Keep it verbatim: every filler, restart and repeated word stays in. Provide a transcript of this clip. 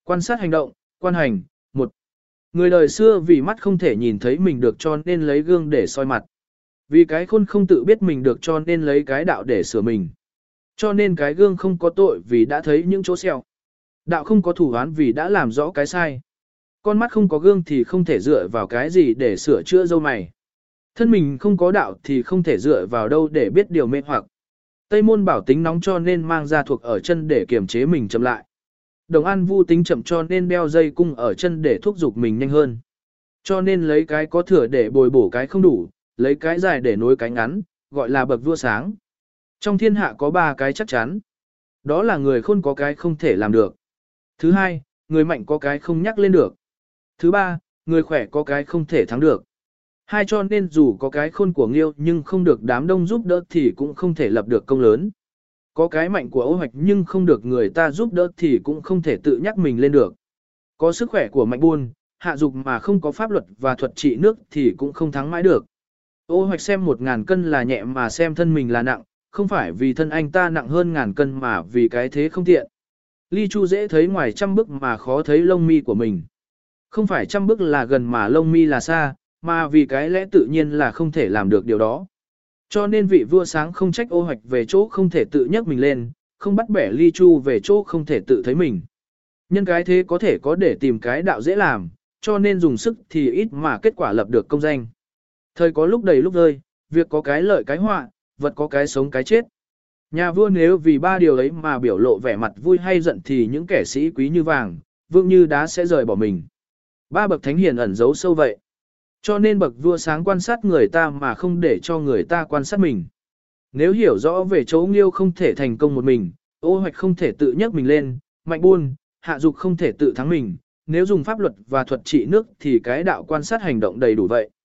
Quan sát hành động, quan hành, một. Người đời xưa vì mắt không thể nhìn thấy mình được cho nên lấy gương để soi mặt. Vì cái khôn không tự biết mình được cho nên lấy cái đạo để sửa mình. Cho nên cái gương không có tội vì đã thấy những chỗ sẹo. Đạo không có thủ án vì đã làm rõ cái sai. Con mắt không có gương thì không thể dựa vào cái gì để sửa chữa râu mày. Thân mình không có đạo thì không thể dựa vào đâu để biết điều mê hoặc. Tây môn bảo tính nóng cho nên mang ra thuộc ở chân để kiềm chế mình chậm lại. Đồng An Vu tính chậm cho nên đeo dây cung ở chân để thúc giục mình nhanh hơn. Cho nên lấy cái có thừa để bồi bổ cái không đủ, lấy cái dài để nối cái ngắn, gọi là bậc vua sáng. Trong thiên hạ có ba cái chắc chắn. Đó là người khôn có cái không thể làm được. Thứ hai, người mạnh có cái không nhắc lên được. Thứ ba, người khỏe có cái không thể thắng được. Hai cho nên dù có cái khôn của Nghiêu nhưng không được đám đông giúp đỡ thì cũng không thể lập được công lớn. Có cái mạnh của Ô Hoạch nhưng không được người ta giúp đỡ thì cũng không thể tự nhắc mình lên được. Có sức khỏe của Mạnh Buôn, hạ dục mà không có pháp luật và thuật trị nước thì cũng không thắng mãi được. Ô Hoạch xem một ngàn cân là nhẹ mà xem thân mình là nặng, không phải vì thân anh ta nặng hơn ngàn cân mà vì cái thế không tiện. Ly Chu dễ thấy ngoài trăm bước mà khó thấy lông mi của mình. Không phải trăm bước là gần mà lông mi là xa, mà vì cái lẽ tự nhiên là không thể làm được điều đó. Cho nên vị vua sáng không trách Ô Hoạch về chỗ không thể tự nhấc mình lên, không bắt bẻ Ly Chu về chỗ không thể tự thấy mình. Nhân cái thế có thể có để tìm cái đạo dễ làm, cho nên dùng sức thì ít mà kết quả lập được công danh. Thời có lúc đầy lúc rơi, việc có cái lợi cái họa, vật có cái sống cái chết. Nhà vua nếu vì ba điều ấy mà biểu lộ vẻ mặt vui hay giận thì những kẻ sĩ quý như vàng, vương như đá sẽ rời bỏ mình. Ba bậc thánh hiền ẩn giấu sâu vậy. Cho nên bậc vua sáng quan sát người ta mà không để cho người ta quan sát mình. Nếu hiểu rõ về chỗ Nghiêu không thể thành công một mình, Ô Hoạch không thể tự nhấc mình lên, Mạnh Buôn, hạ dục không thể tự thắng mình, nếu dùng pháp luật và thuật trị nước thì cái đạo quan sát hành động đầy đủ vậy.